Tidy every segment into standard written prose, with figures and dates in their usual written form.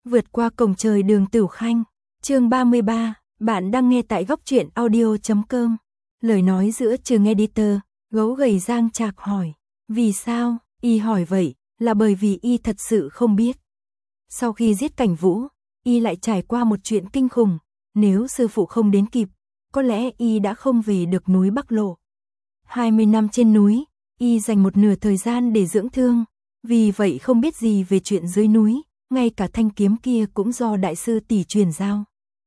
Vượt qua cổng trời đường Tửu Khanh. Chương 33, bạn đang nghe tại góc truyện audio.com. Lời nói giữa Trường Editor, gấu gầy Giang Trạc hỏi. Vì sao? Y hỏi vậy, là bởi vì Y thật sự không biết. Sau khi giết Cảnh Vũ, Y lại trải qua một chuyện kinh khủng. Nếu sư phụ không đến kịp, có lẽ Y đã không về được núi Bắc Lộ. 20 năm trên núi, Y dành một nửa thời gian để dưỡng thương. Vì vậy không biết gì về chuyện dưới núi, ngay cả thanh kiếm kia cũng do đại sư tỷ truyền giao.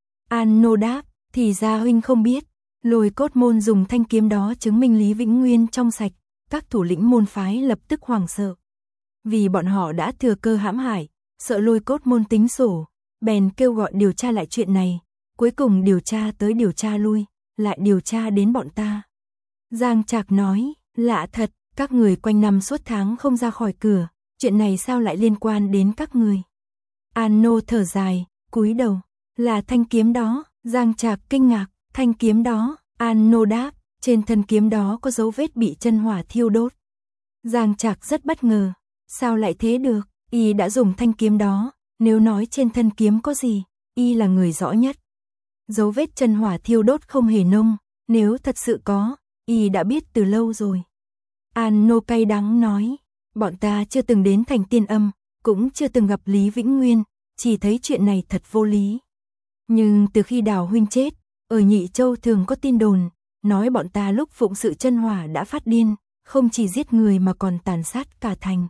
An Nô đáp, thì ra huynh không biết. Lôi Cốt môn dùng thanh kiếm đó chứng minh Lý Vĩnh Nguyên trong sạch, các thủ lĩnh môn phái lập tức hoảng sợ. Vì bọn họ đã thừa cơ hãm hại, sợ Lôi Cốt môn tính sổ, bèn kêu gọi điều tra lại chuyện này. Cuối cùng điều tra tới điều tra lui, lại điều tra đến bọn ta. Giang Trạc nói, lạ thật, các người quanh năm suốt tháng không ra khỏi cửa, chuyện này sao lại liên quan đến các người? An Nô thở dài, cúi đầu, là thanh kiếm đó. Giang Trạc kinh ngạc, thanh kiếm đó. An Nô đáp, trên thân kiếm đó có dấu vết bị chân hỏa thiêu đốt. Giang Trạc rất bất ngờ, sao lại thế được? Y đã dùng thanh kiếm đó, nếu nói trên thân kiếm có gì, Y là người rõ nhất. Dấu vết chân hỏa thiêu đốt không hề nông, nếu thật sự có, Y đã biết từ lâu rồi. An Nô cay đắng nói, bọn ta chưa từng đến thành Tiên Âm, cũng chưa từng gặp Lý Vĩnh Nguyên, chỉ thấy chuyện này thật vô lý. Nhưng từ khi Đào huynh chết, ở Nhị Châu thường có tin đồn, nói bọn ta lúc phụng sự chân hỏa đã phát điên, không chỉ giết người mà còn tàn sát cả thành.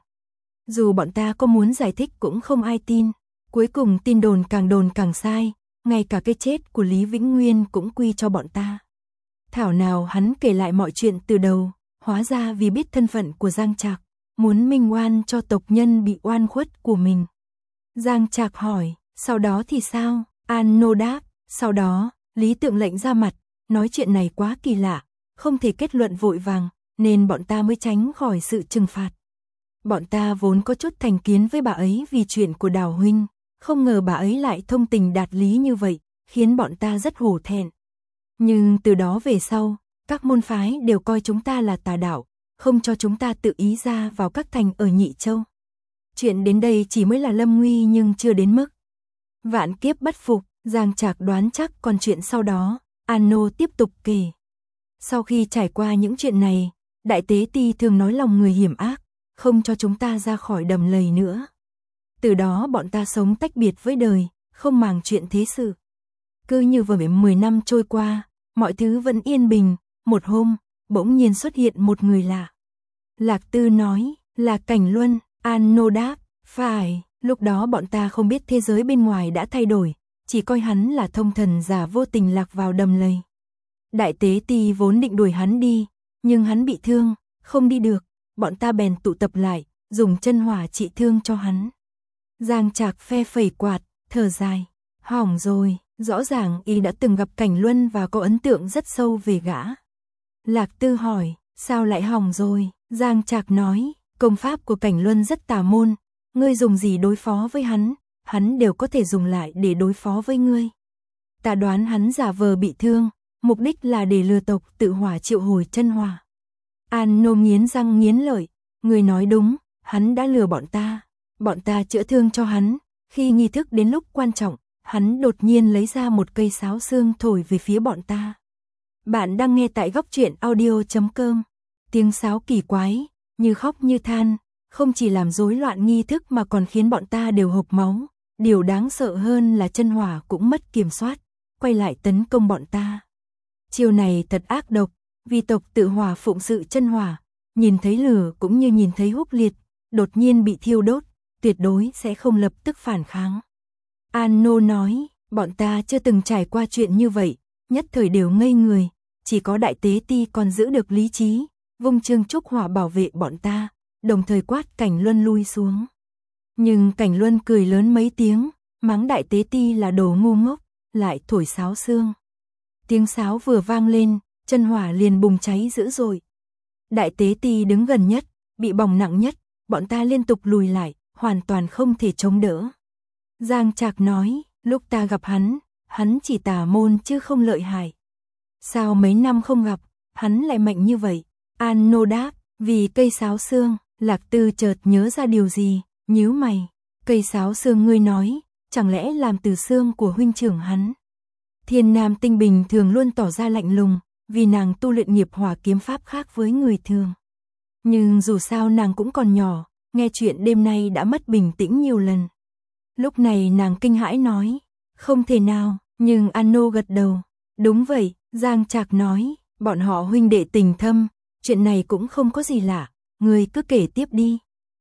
Dù bọn ta có muốn giải thích cũng không ai tin, cuối cùng tin đồn càng sai, ngay cả cái chết của Lý Vĩnh Nguyên cũng quy cho bọn ta. Thảo nào hắn kể lại mọi chuyện từ đầu, hóa ra vì biết thân phận của Giang Trạc, muốn minh oan cho tộc nhân bị oan khuất của mình. Giang Trạc hỏi, sau đó thì sao? An Nô đáp, sau đó, Lý Tượng lệnh ra mặt, nói chuyện này quá kỳ lạ, không thể kết luận vội vàng, nên bọn ta mới tránh khỏi sự trừng phạt. Bọn ta vốn có chút thành kiến với bà ấy vì chuyện của Đào huynh, không ngờ bà ấy lại thông tình đạt lý như vậy, khiến bọn ta rất hổ thẹn. Nhưng từ đó về sau, các môn phái đều coi chúng ta là tà đạo, không cho chúng ta tự ý ra vào các thành ở Nhị Châu. Chuyện đến đây chỉ mới là lâm nguy nhưng chưa đến mức vạn kiếp bất phục. Giang Trạc đoán chắc còn chuyện sau đó. An Nô tiếp tục kể. Sau khi trải qua những chuyện này, Đại Tế Ti thường nói lòng người hiểm ác, không cho chúng ta ra khỏi đầm lầy nữa. Từ đó bọn ta sống tách biệt với đời, không màng chuyện thế sự. Cứ như vừa 10 năm trôi qua, mọi thứ vẫn yên bình. Một hôm, bỗng nhiên xuất hiện một người lạ. Lạc Tư nói, là Cảnh Luân. An Nô đáp, phải, lúc đó bọn ta không biết thế giới bên ngoài đã thay đổi, chỉ coi hắn là thông thần giả vô tình lạc vào đầm lầy. Đại Tế Ti vốn định đuổi hắn đi, nhưng hắn bị thương, không đi được, bọn ta bèn tụ tập lại, dùng chân hỏa trị thương cho hắn. Giang Trạc phe phẩy quạt, thở dài, hỏng rồi, rõ ràng Y đã từng gặp Cảnh Luân và có ấn tượng rất sâu về gã. Lạc Tư hỏi, sao lại hỏng rồi? Giang Trạc nói, công pháp của Cảnh Luân rất tà môn, ngươi dùng gì đối phó với hắn đều có thể dùng lại để đối phó với ngươi. Ta đoán hắn giả vờ bị thương, mục đích là để lừa tộc tự hỏa triệu hồi chân hỏa. An Nô nghiến răng nghiến lợi, ngươi nói đúng, hắn đã lừa bọn ta chữa thương cho hắn, khi nghi thức đến lúc quan trọng, hắn đột nhiên lấy ra một cây sáo xương thổi về phía bọn ta. Bạn đang nghe tại góc truyện audio.com. Tiếng sáo kỳ quái, như khóc như than, không chỉ làm rối loạn nghi thức mà còn khiến bọn ta đều hộc máu. Điều đáng sợ hơn là chân hỏa cũng mất kiểm soát, quay lại tấn công bọn ta. Chiêu này thật ác độc, vì tộc tự hỏa phụng sự chân hỏa, nhìn thấy lửa cũng như nhìn thấy húc liệt, đột nhiên bị thiêu đốt, tuyệt đối sẽ không lập tức phản kháng. An Nô nói, bọn ta chưa từng trải qua chuyện như vậy, nhất thời đều ngây người, chỉ có Đại Tế Ti còn giữ được lý trí, vung chương trúc hỏa bảo vệ bọn ta, đồng thời quát Cảnh Luân lui xuống. Nhưng Cảnh Luân cười lớn mấy tiếng, mắng Đại Tế Ti là đồ ngu ngốc, lại thổi sáo xương. Tiếng sáo vừa vang lên, chân hỏa liền bùng cháy dữ dội. Đại Tế Ti đứng gần nhất, bị bỏng nặng nhất, bọn ta liên tục lùi lại, hoàn toàn không thể chống đỡ. Giang Trạc nói, lúc ta gặp hắn chỉ tà môn chứ không lợi hại. Sao mấy năm không gặp, hắn lại mạnh như vậy? An Nô đáp, vì cây sáo xương. Lạc Tư chợt nhớ ra điều gì, nhíu mày. Cây sáo xương ngươi nói, chẳng lẽ làm từ xương của huynh trưởng hắn. Thiên Nam Tinh bình thường luôn tỏ ra lạnh lùng, vì nàng tu luyện nghiệp hỏa kiếm pháp khác với người thường. Nhưng dù sao nàng cũng còn nhỏ, nghe chuyện đêm nay đã mất bình tĩnh nhiều lần. Lúc này nàng kinh hãi nói, không thể nào, nhưng Ano gật đầu. Đúng vậy, Giang Trạc nói, bọn họ huynh đệ tình thâm, chuyện này cũng không có gì lạ, người cứ kể tiếp đi.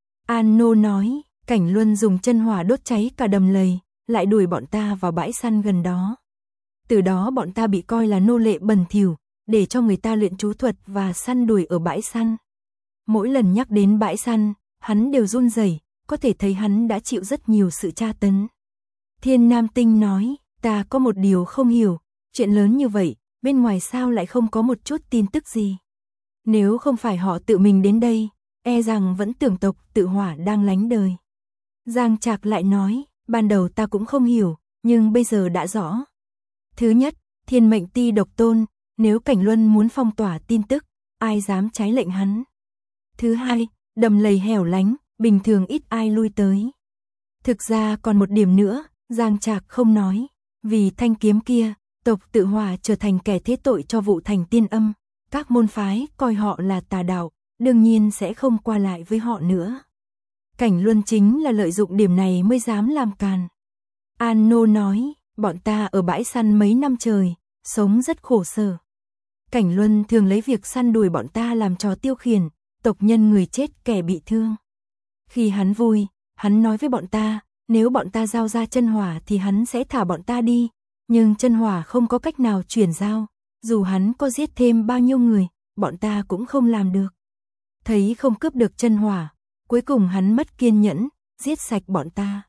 Ano nói, Cảnh Luân dùng chân hỏa đốt cháy cả đầm lầy, lại đuổi bọn ta vào bãi săn gần đó. Từ đó bọn ta bị coi là nô lệ bẩn thỉu, để cho người ta luyện chú thuật và săn đuổi ở bãi săn. Mỗi lần nhắc đến bãi săn, hắn đều run rẩy, có thể thấy hắn đã chịu rất nhiều sự tra tấn. Thiên Nam Tinh nói, ta có một điều không hiểu, chuyện lớn như vậy, bên ngoài sao lại không có một chút tin tức gì. Nếu không phải họ tự mình đến đây, e rằng vẫn tưởng tộc Tự Hỏa đang lánh đời. Giang Trạc lại nói, ban đầu ta cũng không hiểu, nhưng bây giờ đã rõ. Thứ nhất, Thiên Mệnh Ti độc tôn, nếu Cảnh Luân muốn phong tỏa tin tức, ai dám trái lệnh hắn. Thứ hai, đầm lầy hẻo lánh, bình thường ít ai lui tới. Thực ra còn một điểm nữa, Giang Trạc không nói, vì thanh kiếm kia, tộc Tự Hỏa trở thành kẻ thế tội cho vụ Thành Tiên Âm, các môn phái coi họ là tà đạo, đương nhiên sẽ không qua lại với họ nữa. Cảnh Luân chính là lợi dụng điểm này mới dám làm càn. Ano nói, bọn ta ở bãi săn mấy năm trời, sống rất khổ sở. Cảnh Luân thường lấy việc săn đuổi bọn ta làm trò tiêu khiển, tộc nhân người chết kẻ bị thương. Khi hắn vui, hắn nói với bọn ta, nếu bọn ta giao ra chân hỏa thì hắn sẽ thả bọn ta đi, nhưng chân hỏa không có cách nào chuyển giao, dù hắn có giết thêm bao nhiêu người, bọn ta cũng không làm được. Thấy không cướp được chân hỏa, cuối cùng hắn mất kiên nhẫn, giết sạch bọn ta.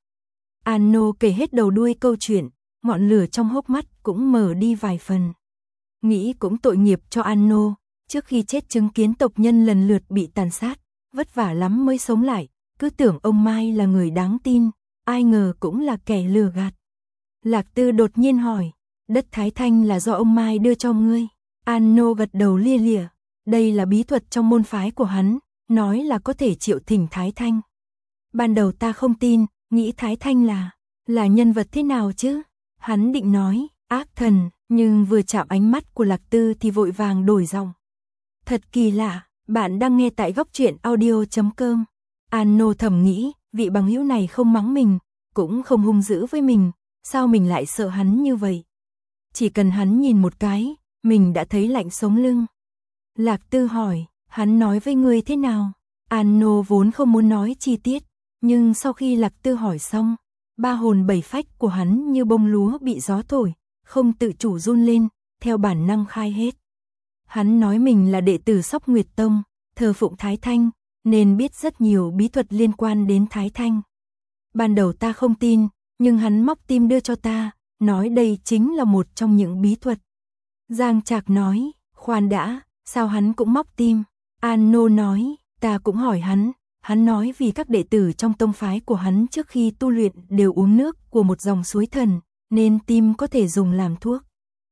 Ano kể hết đầu đuôi câu chuyện, ngọn lửa trong hốc mắt cũng mở đi vài phần. Nghĩ cũng tội nghiệp cho Ano, trước khi chết chứng kiến tộc nhân lần lượt bị tàn sát, vất vả lắm mới sống lại, cứ tưởng ông Mai là người đáng tin, ai ngờ cũng là kẻ lừa gạt. Lạc Tư đột nhiên hỏi, đất Thái Thanh là do ông Mai đưa cho ngươi? Ano gật đầu lia lịa, đây là bí thuật trong môn phái của hắn, nói là có thể triệu thỉnh Thái Thanh. Ban đầu ta không tin, nghĩ Thái Thanh là nhân vật thế nào chứ? Hắn định nói, ác thần, nhưng vừa chạm ánh mắt của Lạc Tư thì vội vàng đổi giọng. Thật kỳ lạ, bạn đang nghe tại góc truyện audio.com. Ano thầm nghĩ, vị bằng hữu này không mắng mình, cũng không hung dữ với mình, sao mình lại sợ hắn như vậy? Chỉ cần hắn nhìn một cái, mình đã thấy lạnh sống lưng. Lạc Tư hỏi, hắn nói với ngươi thế nào? Ano vốn không muốn nói chi tiết, nhưng sau khi Lạc Tư hỏi xong, ba hồn bảy phách của hắn như bông lúa bị gió thổi, không tự chủ run lên, theo bản năng khai hết. Hắn nói mình là đệ tử Sóc Nguyệt Tông, thờ phụng Thái Thanh, nên biết rất nhiều bí thuật liên quan đến Thái Thanh. Ban đầu ta không tin, nhưng hắn móc tim đưa cho ta, nói đây chính là một trong những bí thuật. Giang Trạc nói, khoan đã, sao hắn cũng móc tim? Ano nói, ta cũng hỏi hắn nói vì các đệ tử trong tông phái của hắn trước khi tu luyện đều uống nước của một dòng suối thần, nên tim có thể dùng làm thuốc.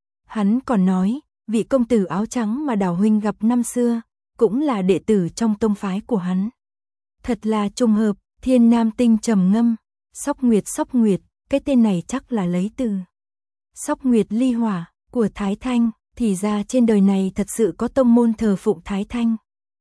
Hắn còn nói, vị công tử áo trắng mà Đào huynh gặp năm xưa, cũng là đệ tử trong tông phái của hắn. Thật là trùng hợp. Thiên Nam Tinh trầm ngâm, Sóc Nguyệt, cái tên này chắc là lấy từ Sóc Nguyệt ly hỏa của Thái Thanh, thì ra trên đời này thật sự có tông môn thờ phụng Thái Thanh.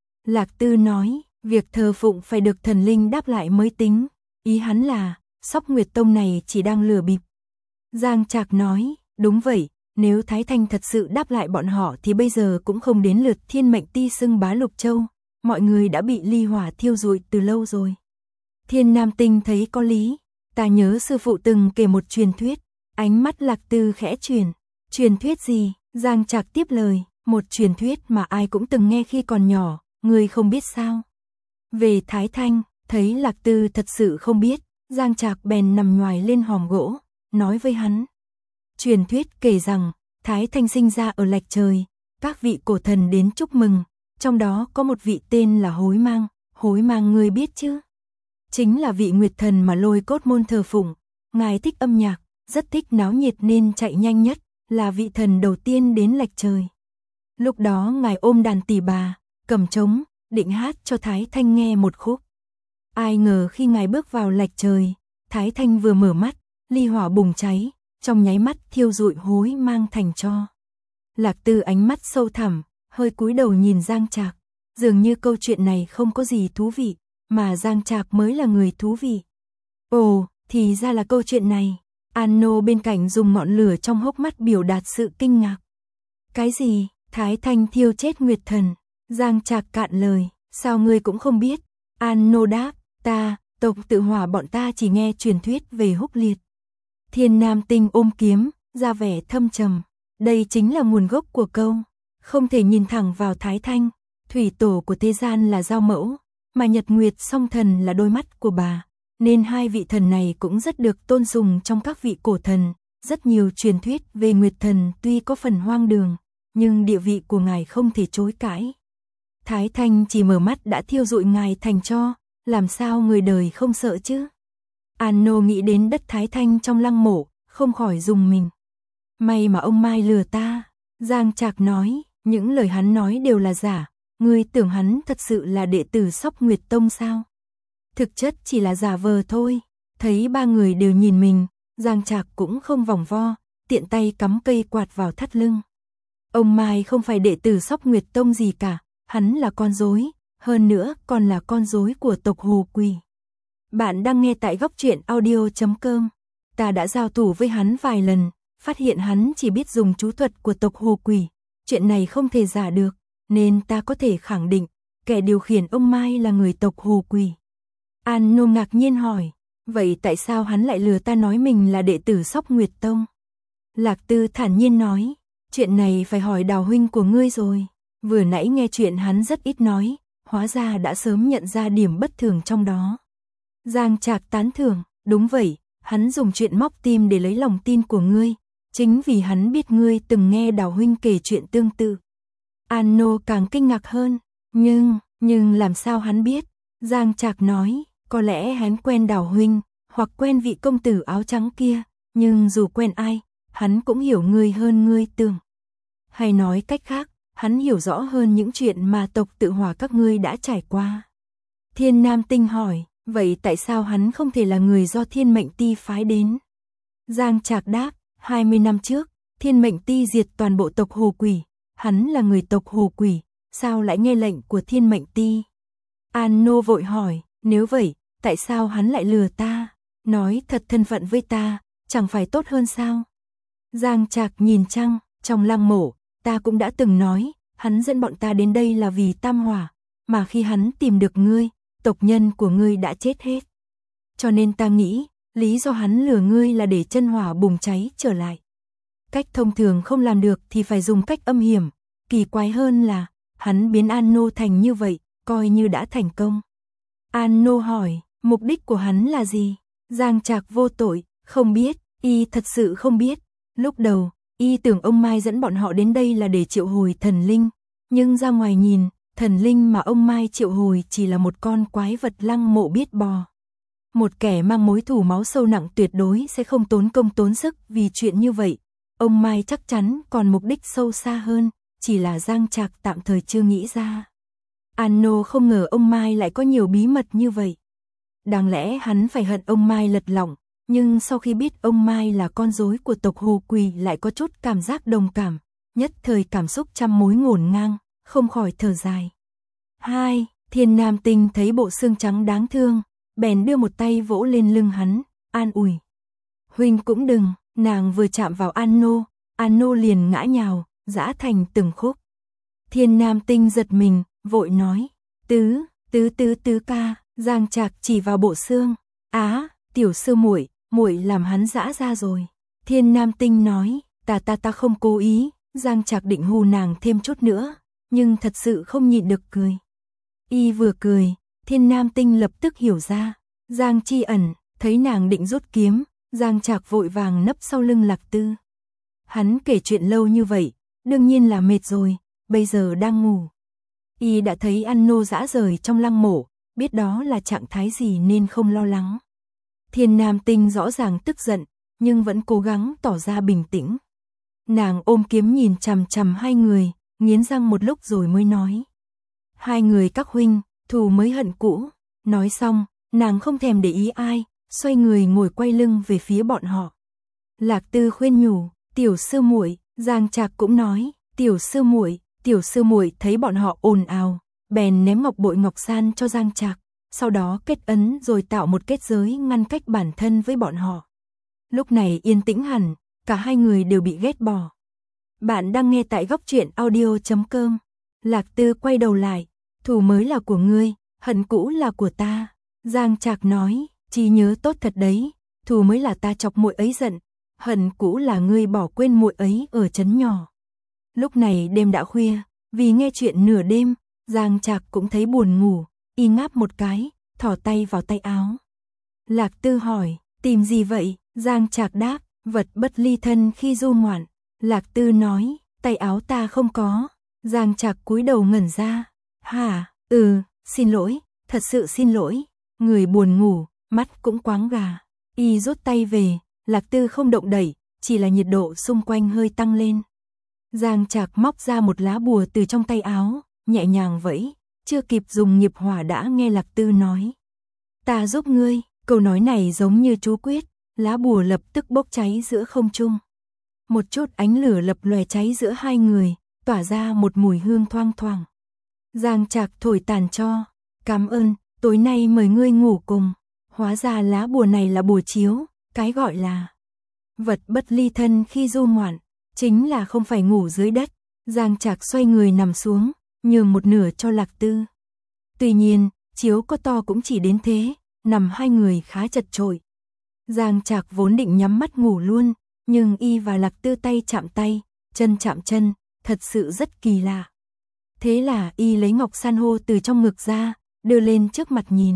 Lạc Tư nói, việc thờ phụng phải được thần linh đáp lại mới tính, ý hắn là Sóc Nguyệt Tông này chỉ đang lừa bịp. Giang Trạc nói, đúng vậy, nếu Thái Thanh thật sự đáp lại bọn họ thì bây giờ cũng không đến lượt Thiên Mệnh Ti xưng bá Lục Châu, mọi người đã bị ly hỏa thiêu rụi từ lâu rồi. Thiên Nam Tinh thấy có lý, ta nhớ sư phụ từng kể một truyền thuyết, ánh mắt Lạc Tư khẽ chuyển. Truyền thuyết gì? Giang Trạc tiếp lời, một truyền thuyết mà ai cũng từng nghe khi còn nhỏ, người không biết sao? Về Thái Thanh, thấy Lạc Tư thật sự không biết, Giang Trạc bèn nằm nhoài lên hòm gỗ, nói với hắn. Truyền thuyết kể rằng, Thái Thanh sinh ra ở Lạch Trời, các vị cổ thần đến chúc mừng, trong đó có một vị tên là Hối Mang người biết chứ? Chính là vị nguyệt thần mà Lôi Cốt môn thờ phụng, ngài thích âm nhạc, rất thích náo nhiệt nên chạy nhanh nhất, là vị thần đầu tiên đến Lạch Trời. Lúc đó ngài ôm đàn tỳ bà, cầm trống, định hát cho Thái Thanh nghe một khúc. Ai ngờ khi ngài bước vào Lạch Trời, Thái Thanh vừa mở mắt, ly hỏa bùng cháy, trong nháy mắt thiêu rụi hối mang thành tro. Lạc Tư ánh mắt sâu thẳm, hơi cúi đầu nhìn Giang Trạc, dường như câu chuyện này không có gì thú vị, mà Giang Trạc mới là người thú vị. Ồ, thì ra là câu chuyện này. Ano bên cạnh dùng ngọn lửa trong hốc mắt biểu đạt sự kinh ngạc. Cái gì? Thái Thanh thiêu chết Nguyệt Thần. Giang Trạc cạn lời, sao ngươi cũng không biết? Ano đáp, ta, tộc Tự Hỏa bọn ta chỉ nghe truyền thuyết về Húc Liệt. Thiên Nam Tinh ôm kiếm, ra vẻ thâm trầm. Đây chính là nguồn gốc của câu, không thể nhìn thẳng vào Thái Thanh. Thủy tổ của thế gian là Giao Mẫu, mà Nhật Nguyệt Song Thần là đôi mắt của bà. Nên hai vị thần này cũng rất được tôn sùng trong các vị cổ thần. Rất nhiều truyền thuyết về Nguyệt Thần tuy có phần hoang đường, nhưng địa vị của ngài không thể chối cãi. Thái Thanh chỉ mở mắt đã thiêu rụi ngài thành tro, làm sao người đời không sợ chứ? Ano nghĩ đến đất Thái Thanh trong lăng mộ, không khỏi rùng mình. May mà ông Mai lừa ta. Giang Trạc nói, những lời hắn nói đều là giả. Ngươi tưởng hắn thật sự là đệ tử Sóc Nguyệt Tông sao? Thực chất chỉ là giả vờ thôi. Thấy ba người đều nhìn mình, Giang Trạc cũng không vòng vo, tiện tay cắm cây quạt vào thắt lưng. Ông Mai không phải đệ tử Sóc Nguyệt Tông gì cả, hắn là con rối, hơn nữa còn là con rối của tộc Hồ Quỳ. Bạn đang nghe tại góc truyện audio.com. Ta đã giao thủ với hắn vài lần, phát hiện hắn chỉ biết dùng chú thuật của tộc Hồ Quỳ. Chuyện này không thể giả được, nên ta có thể khẳng định, kẻ điều khiển ông Mai là người tộc Hồ Quỳ. Ano ngạc nhiên hỏi, vậy tại sao hắn lại lừa ta nói mình là đệ tử Sóc Nguyệt Tông? Lạc Tư thản nhiên nói, chuyện này phải hỏi Đào huynh của ngươi rồi. Vừa nãy nghe chuyện hắn rất ít nói, hóa ra đã sớm nhận ra điểm bất thường trong đó. Giang Trạc tán thưởng, đúng vậy, hắn dùng chuyện móc tim để lấy lòng tin của ngươi, chính vì hắn biết ngươi từng nghe Đào huynh kể chuyện tương tự. Ano càng kinh ngạc hơn, nhưng làm sao hắn biết? Giang Trạc nói, có lẽ hắn quen Đào huynh, hoặc quen vị công tử áo trắng kia, nhưng dù quen ai, hắn cũng hiểu ngươi hơn ngươi tưởng. Hay nói cách khác, hắn hiểu rõ hơn những chuyện mà tộc Tự Hỏa các ngươi đã trải qua. Thiên Nam Tinh hỏi, vậy tại sao hắn không thể là người do Thiên Mệnh Ti phái đến? Giang Trạc đáp, 20 năm trước, Thiên Mệnh Ti diệt toàn bộ tộc Hồ Quỳ, hắn là người tộc Hồ Quỳ, sao lại nghe lệnh của Thiên Mệnh Ti? Ano vội hỏi, nếu vậy, tại sao hắn lại lừa ta? Nói thật thân phận với ta, chẳng phải tốt hơn sao? Giang Trạc nhìn trăng, trong lăng mộ, ta cũng đã từng nói, hắn dẫn bọn ta đến đây là vì tam hỏa, mà khi hắn tìm được ngươi, tộc nhân của ngươi đã chết hết. Cho nên ta nghĩ, lý do hắn lừa ngươi là để chân hỏa bùng cháy trở lại. Cách thông thường không làm được thì phải dùng cách âm hiểm, kỳ quái hơn là, hắn biến Ano thành như vậy, coi như đã thành công. Ano hỏi, mục đích của hắn là gì? Giang Trạc vô tội, không biết, y thật sự không biết. Lúc đầu, y tưởng ông Mai dẫn bọn họ đến đây là để triệu hồi thần linh, nhưng ra ngoài nhìn, thần linh mà ông Mai triệu hồi chỉ là một con quái vật lăng mộ biết bò. Một kẻ mang mối thù máu sâu nặng tuyệt đối sẽ không tốn công tốn sức vì chuyện như vậy. Ông Mai chắc chắn còn mục đích sâu xa hơn, chỉ là Giang Trạc tạm thời chưa nghĩ ra. Ano không ngờ ông Mai lại có nhiều bí mật như vậy. Đáng lẽ hắn phải hận ông Mai lật lọng, nhưng sau khi biết ông Mai là con rối của tộc Hồ Quỳ lại có chút cảm giác đồng cảm, nhất thời cảm xúc trăm mối ngổn ngang, không khỏi thở dài. 2. Thiên Nam Tinh thấy bộ xương trắng đáng thương, bèn đưa một tay vỗ lên lưng hắn, an ủi. Huynh cũng đừng, nàng vừa chạm vào Ano liền ngã nhào, giã thành từng khúc. Thiên Nam Tinh giật mình, vội nói, tứ ca. Giang Trạc chỉ vào bộ xương, tiểu sư muội làm hắn giã ra rồi. Thiên Nam Tinh nói, ta không cố ý. Giang Trạc định hù nàng thêm chút nữa, nhưng thật sự không nhịn được cười. Y vừa cười, Thiên Nam Tinh lập tức hiểu ra. Giang Chi Ẩn thấy nàng định rút kiếm, Giang Trạc vội vàng nấp sau lưng Lạc Tư. Hắn kể chuyện lâu như vậy, đương nhiên là mệt rồi, bây giờ đang ngủ. Y đã thấy Ano dã rời trong lăng mộ, biết đó là trạng thái gì nên không lo lắng. Thiên Nam Tinh rõ ràng tức giận, nhưng vẫn cố gắng tỏ ra bình tĩnh. Nàng ôm kiếm nhìn chằm chằm hai người, nghiến răng một lúc rồi mới nói. Hai người các huynh, thù mới hận cũ. Nói xong, nàng không thèm để ý ai, xoay người ngồi quay lưng về phía bọn họ. Lạc Tư khuyên nhủ, tiểu sư muội, Giang Trạc cũng nói, tiểu sư muội thấy bọn họ ồn ào, bèn ném ngọc bội ngọc san cho Giang Trạc, sau đó kết ấn rồi tạo một kết giới ngăn cách bản thân với bọn họ. Lúc này yên tĩnh hẳn, cả hai người đều bị ghét bỏ. Bạn đang nghe tại góc truyện audio.com. Lạc Tư quay đầu lại, thù mới là của ngươi, hận cũ là của ta. Giang Trạc nói, trí nhớ tốt thật đấy, thù mới là ta chọc muội ấy giận, hận cũ là ngươi bỏ quên muội ấy ở trấn nhỏ. Lúc này đêm đã khuya, vì nghe chuyện nửa đêm, Giang Trạc cũng thấy buồn ngủ, y ngáp một cái, thò tay vào tay áo. Lạc Tư hỏi, tìm gì vậy? Giang Trạc đáp, vật bất ly thân khi du ngoạn. Lạc Tư nói, tay áo ta không có. Giang Trạc cúi đầu ngẩn ra. Hả? Xin lỗi, thật sự xin lỗi. Người buồn ngủ, mắt cũng quáng gà. Y rút tay về, Lạc Tư không động đẩy, chỉ là nhiệt độ xung quanh hơi tăng lên. Giang Trạc móc ra một lá bùa từ trong tay áo, nhẹ nhàng vẫy, chưa kịp dùng nghiệp hỏa đã nghe Lạc Tư nói. Ta giúp ngươi, câu nói này giống như chú quyết, lá bùa lập tức bốc cháy giữa không trung. Một chút ánh lửa lập lòe cháy giữa hai người, tỏa ra một mùi hương thoang thoảng. Giang Trạc thổi tàn cho, cảm ơn, tối nay mời ngươi ngủ cùng. Hóa ra lá bùa này là bùa chiếu, cái gọi là vật bất ly thân khi du ngoạn, chính là không phải ngủ dưới đất. Giang Trạc xoay người nằm xuống, nhường một nửa cho Lạc Tư. Tuy nhiên, chiếu có to cũng chỉ đến thế, nằm hai người khá chật chội. Giang Trạc vốn định nhắm mắt ngủ luôn, nhưng y và Lạc Tư tay chạm tay, chân chạm chân, thật sự rất kỳ lạ. Thế là y lấy ngọc san hô từ trong ngực ra, đưa lên trước mặt nhìn.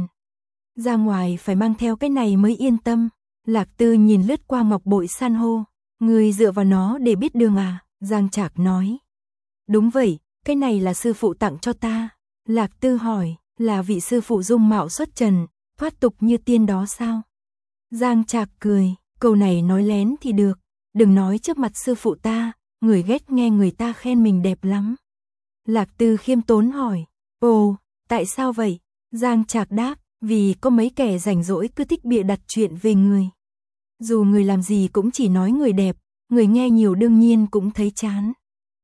Ra ngoài phải mang theo cái này mới yên tâm. Lạc Tư nhìn lướt qua ngọc bội san hô. Người dựa vào nó để biết đường à? Giang Trạc nói. Đúng vậy, cái này là sư phụ tặng cho ta. Lạc Tư hỏi, là vị sư phụ dung mạo xuất trần, thoát tục như tiên đó sao? Giang Trạc cười, câu này nói lén thì được, đừng nói trước mặt sư phụ ta, người ghét nghe người ta khen mình đẹp lắm. Lạc Tư khiêm tốn hỏi, ồ, tại sao vậy? Giang Trạc đáp, vì có mấy kẻ rảnh rỗi cứ thích bịa đặt chuyện về người. Dù người làm gì cũng chỉ nói người đẹp, người nghe nhiều đương nhiên cũng thấy chán.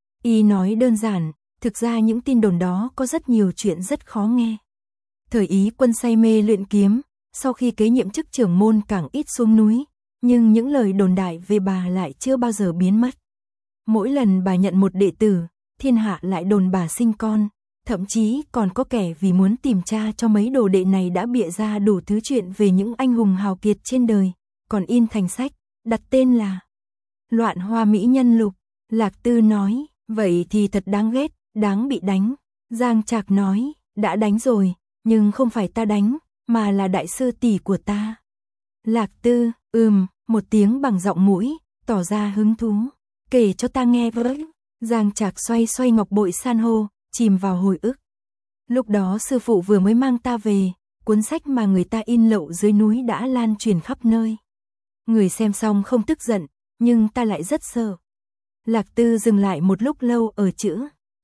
Y nói đơn giản, thực ra những tin đồn đó có rất nhiều chuyện rất khó nghe. Thời Ý Quân say mê luyện kiếm, sau khi kế nhiệm chức trưởng môn càng ít xuống núi, nhưng những lời đồn đại về bà lại chưa bao giờ biến mất. Mỗi lần bà nhận một đệ tử, thiên hạ lại đồn bà sinh con, thậm chí còn có kẻ vì muốn tìm tra cho mấy đồ đệ này đã bịa ra đủ thứ chuyện về những anh hùng hào kiệt trên đời, còn in thành sách, đặt tên là Loạn Hoa Mỹ Nhân Lục. Lạc Tư nói, vậy thì thật đáng ghét, đáng bị đánh. Giang Trạc nói, đã đánh rồi, nhưng không phải ta đánh, mà là đại sư tỷ của ta. Lạc Tư, một tiếng bằng giọng mũi, tỏ ra hứng thú. Kể cho ta nghe với. Giang Trạc xoay ngọc bội san hô, chìm vào hồi ức. Lúc đó sư phụ vừa mới mang ta về, cuốn sách mà người ta in lậu dưới núi đã lan truyền khắp nơi. Người xem xong không tức giận, nhưng ta lại rất sợ. Lạc Tư dừng lại một lúc lâu ở chữ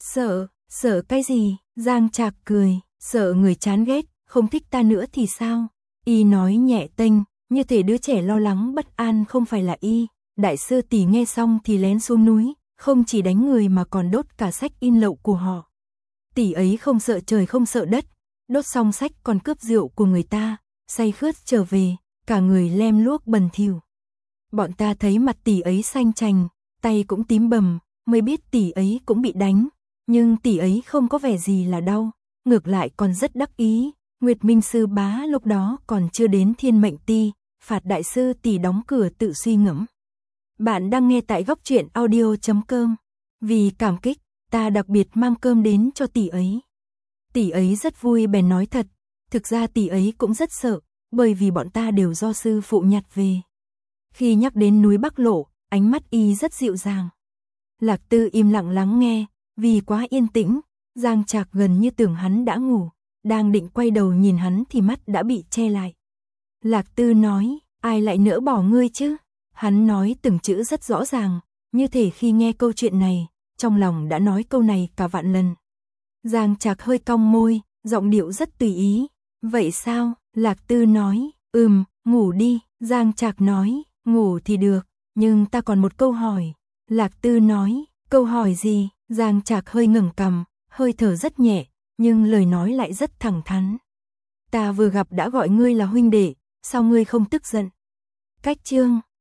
sợ cái gì? Giang Trạc cười, sợ người chán ghét, không thích ta nữa thì sao? Y nói nhẹ tênh, như thể đứa trẻ lo lắng bất an không phải là y. Đại sư tỷ nghe xong thì lén xuống núi, không chỉ đánh người mà còn đốt cả sách in lậu của họ. Tỷ ấy không sợ trời không sợ đất, đốt xong sách còn cướp rượu của người ta, say khướt trở về, cả người lem luốc bẩn thỉu. Bọn ta thấy mặt tỷ ấy xanh chành, tay cũng tím bầm, mới biết tỷ ấy cũng bị đánh, nhưng tỷ ấy không có vẻ gì là đau, ngược lại còn rất đắc ý. Nguyệt Minh sư bá lúc đó còn chưa đến Thiên Mệnh Ti, phạt đại sư tỷ đóng cửa tự suy ngẫm. Bạn đang nghe tại góc truyện audio.com. Vì cảm kích, ta đặc biệt mang cơm đến cho tỷ ấy. Tỷ ấy rất vui bèn nói thật, thực ra tỷ ấy cũng rất sợ, bởi vì bọn ta đều do sư phụ nhặt về. Khi nhắc đến núi Bắc Lộ, ánh mắt y rất dịu dàng. Lạc Tư im lặng lắng nghe, vì quá yên tĩnh, Giang Trạc gần như tưởng hắn đã ngủ, đang định quay đầu nhìn hắn thì mắt đã bị che lại. Lạc Tư nói, ai lại nỡ bỏ ngươi chứ? Hắn nói từng chữ rất rõ ràng, như thể khi nghe câu chuyện này, trong lòng đã nói câu này cả vạn lần. Giang Trạc hơi cong môi, giọng điệu rất tùy ý. Vậy sao? Lạc Tư nói, ngủ đi, Giang Trạc nói, ngủ thì được, nhưng ta còn một câu hỏi. Lạc Tư nói, câu hỏi gì? Giang Trạc hơi ngẩng cằm, hơi thở rất nhẹ, nhưng lời nói lại rất thẳng thắn. Ta vừa gặp đã gọi ngươi là huynh đệ, sao ngươi không tức giận? Cách chương